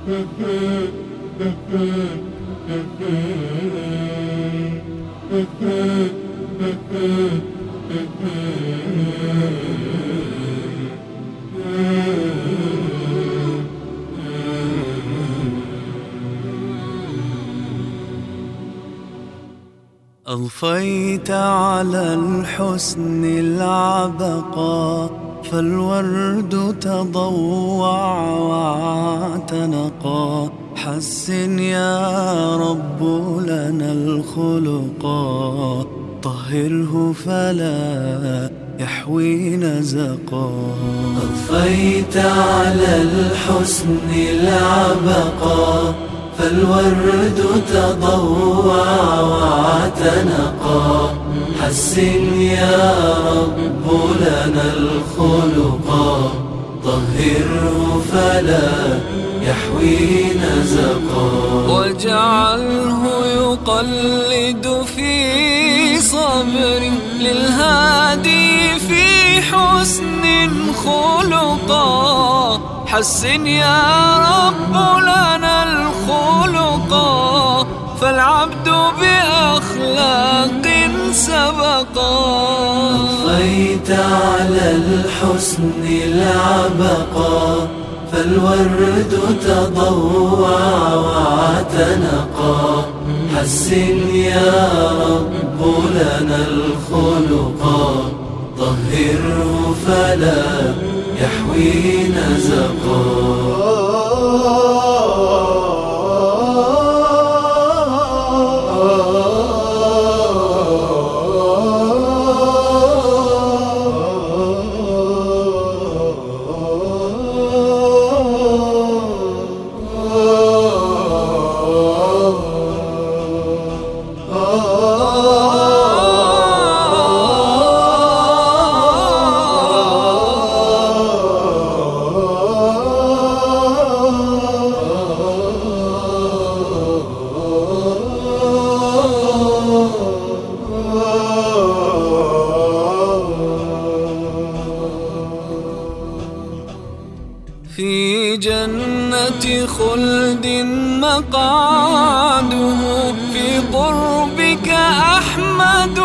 أضفيت على الحسن العبقى، فالورد تضوع واعتنقا. حسن يا رب لنا الخلقا، طهره فلا يحوي نزقا. أضفيت على الحسن العبقا، فالورد تضوع واعتنقا. حسن يا رب لنا الخلقا، طهره فلا يحوي نزقا. واجعله يقلد في صبر للهادي في حسن خلقا. حسن يا رب لنا الخلقا، فالعبد بأخلاق سبقا. أضفيت على الحسن العبقا، فالورد تضوع واعتنقا. حسن يا رب لنا الخلقا، طهره فلا يحوي نزقا. في جنة خلد مقعده، في قربك أحمد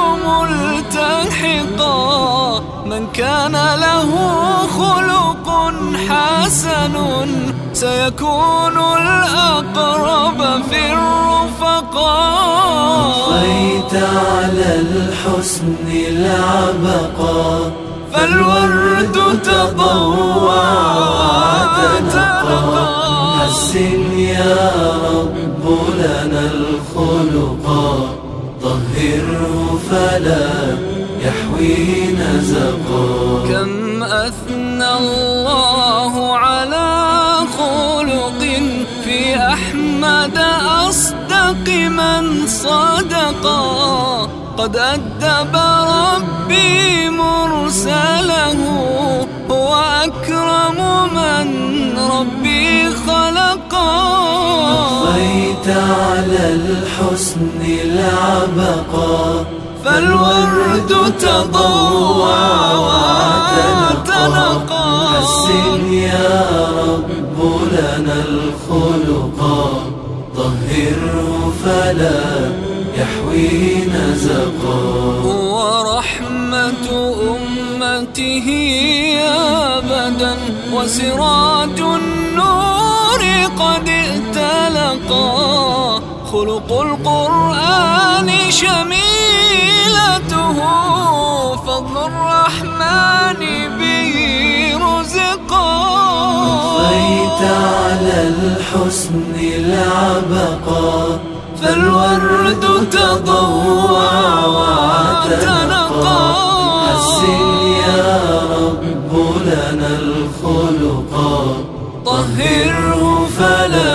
ملتحقا. من كان له خلق حسن، سيكون الأقرب في الرفقاء. أضفيت على الحسن العبقا، فالورد تضوع واعتنقا. حسن يا رب لنا الخلقا، طهره فلا يحوي نزقا. كم أثنى الله على خلق في أحمد أصدق من صدقا. قد أدب ربي مرسله، هو أكرم من ربي خلقا. أضفيت على الحسن العبقا، فالورد تضوع واعتنقا. حسن يا رب لنا الخلقا، طهره فلا يحوي نزقا. ورحمة أمته أبدا، وسراج النور قد ائتلقا. خلق القرآن شميلته، فضل الرحمن به رزقا. أضفيت على الحسن العبقا، فالورد تضوع واعتنقا. حسن يا رب لنا الخلقا، طهره فلا